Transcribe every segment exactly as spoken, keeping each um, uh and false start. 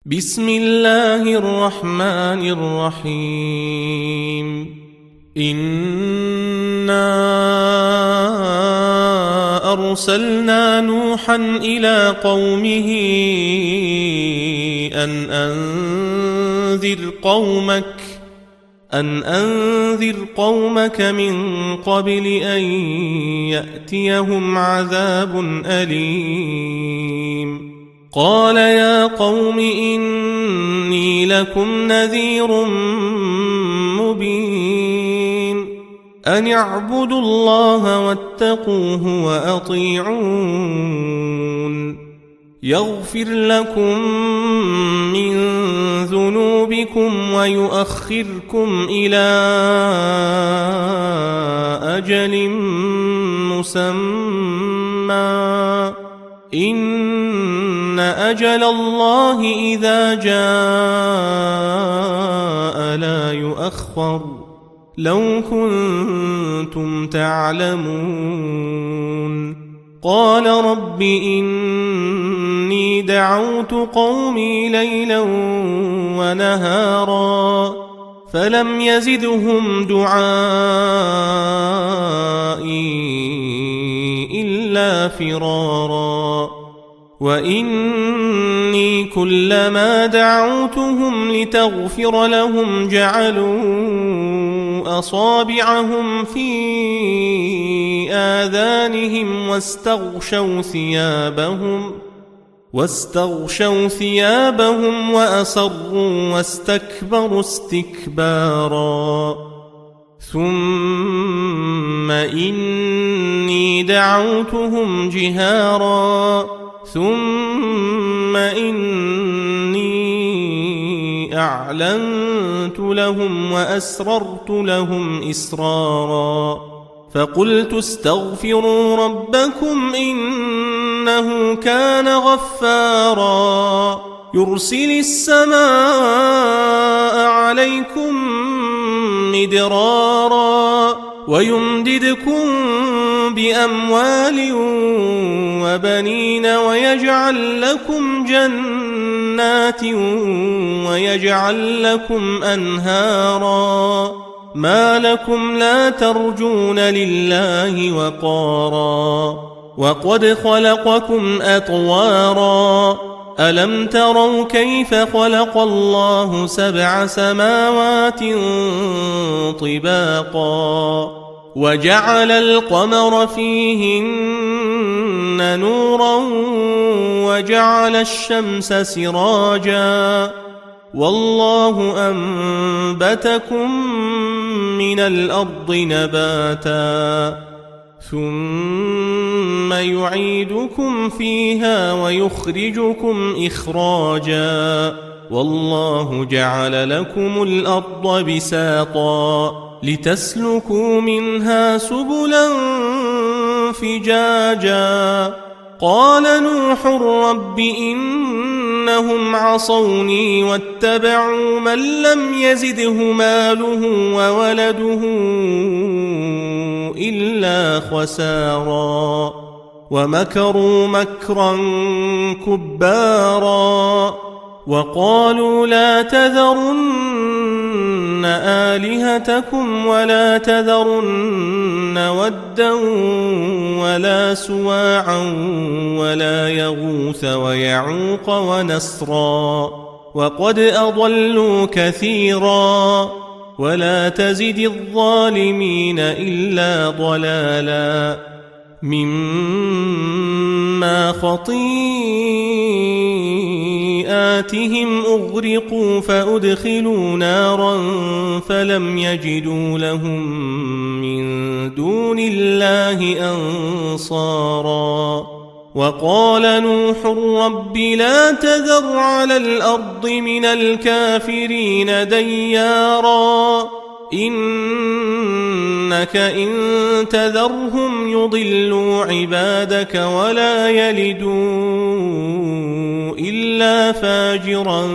بسم الله الرحمن الرحيم. إنا أرسلنا نوحا إلى قومه أن أنذر قومك أن أنذر قومك من قبل أن يأتيهم عذاب أليم. قال يا قوم إني لكم نذير مبين أن اعبدوا الله واتقوه وأطيعون يغفر لكم من ذنوبكم ويؤخركم إلى أجل مسمى إن أجل الله إذا جاء لا يؤخر لو كنتم تعلمون. قال رب إني دعوت قومي ليلا ونهارا فلم يزدهم دعائي إلا فرارا وإني كلما دعوتهم لتغفر لهم جعلوا أصابعهم في آذانهم واستغشوا ثيابهم واستغشوا ثيابهم وأصروا واستكبروا استكبارا ثم إني دعوتهم جهارا ثم إني أعلنت لهم وأسررت لهم إسرارا فقلت استغفروا ربكم إنه كان غفارا يرسل السماء عليكم مدرارا ويمددكم بأموال وبنين ويجعل لكم جنات ويجعل لكم أنهارا ما لكم لا ترجون لله وقارا وقد خلقكم أطوارا ألم تروا كيف خلق الله سبع سماوات طباقا وجعل القمر فيهن نورا وجعل الشمس سراجا والله أنبتكم من الأرض نباتا ثم يعيدكم فيها ويخرجكم إخراجا والله جعل لكم الأرض بساطا لتسلكوا منها سبلا فجاجا قال نوح رب إنهم عصوني واتبعوا من لم يزده ماله وولده إلا خسارا ومكروا مكرا كبارا وقالوا لا تذرن آلهتكم ولا تذرن ودا ولا سواعا ولا يغوث ويعوق ونسرا وقد أضلوا كثيرا ولا تزد الظالمين إلا ضلالا مما خطيئاتهم أغرقوا فأدخلوا نارا فلم يجدوا لهم من دون الله أنصارا وقال نوح رب لا تذر على الأرض من الكافرين ديارا إنك إن تذرهم يضلوا عبادك ولا يلدوا إلا فاجرا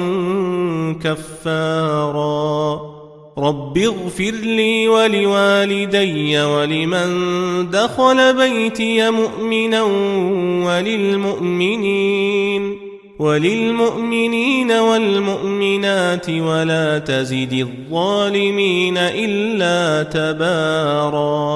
كفارا رب اغفر لي ولوالدي ولمن دخل بيتي مؤمنا وللمؤمنين وللمؤمنين والمؤمنات ولا تزد الظالمين إلا تباراً.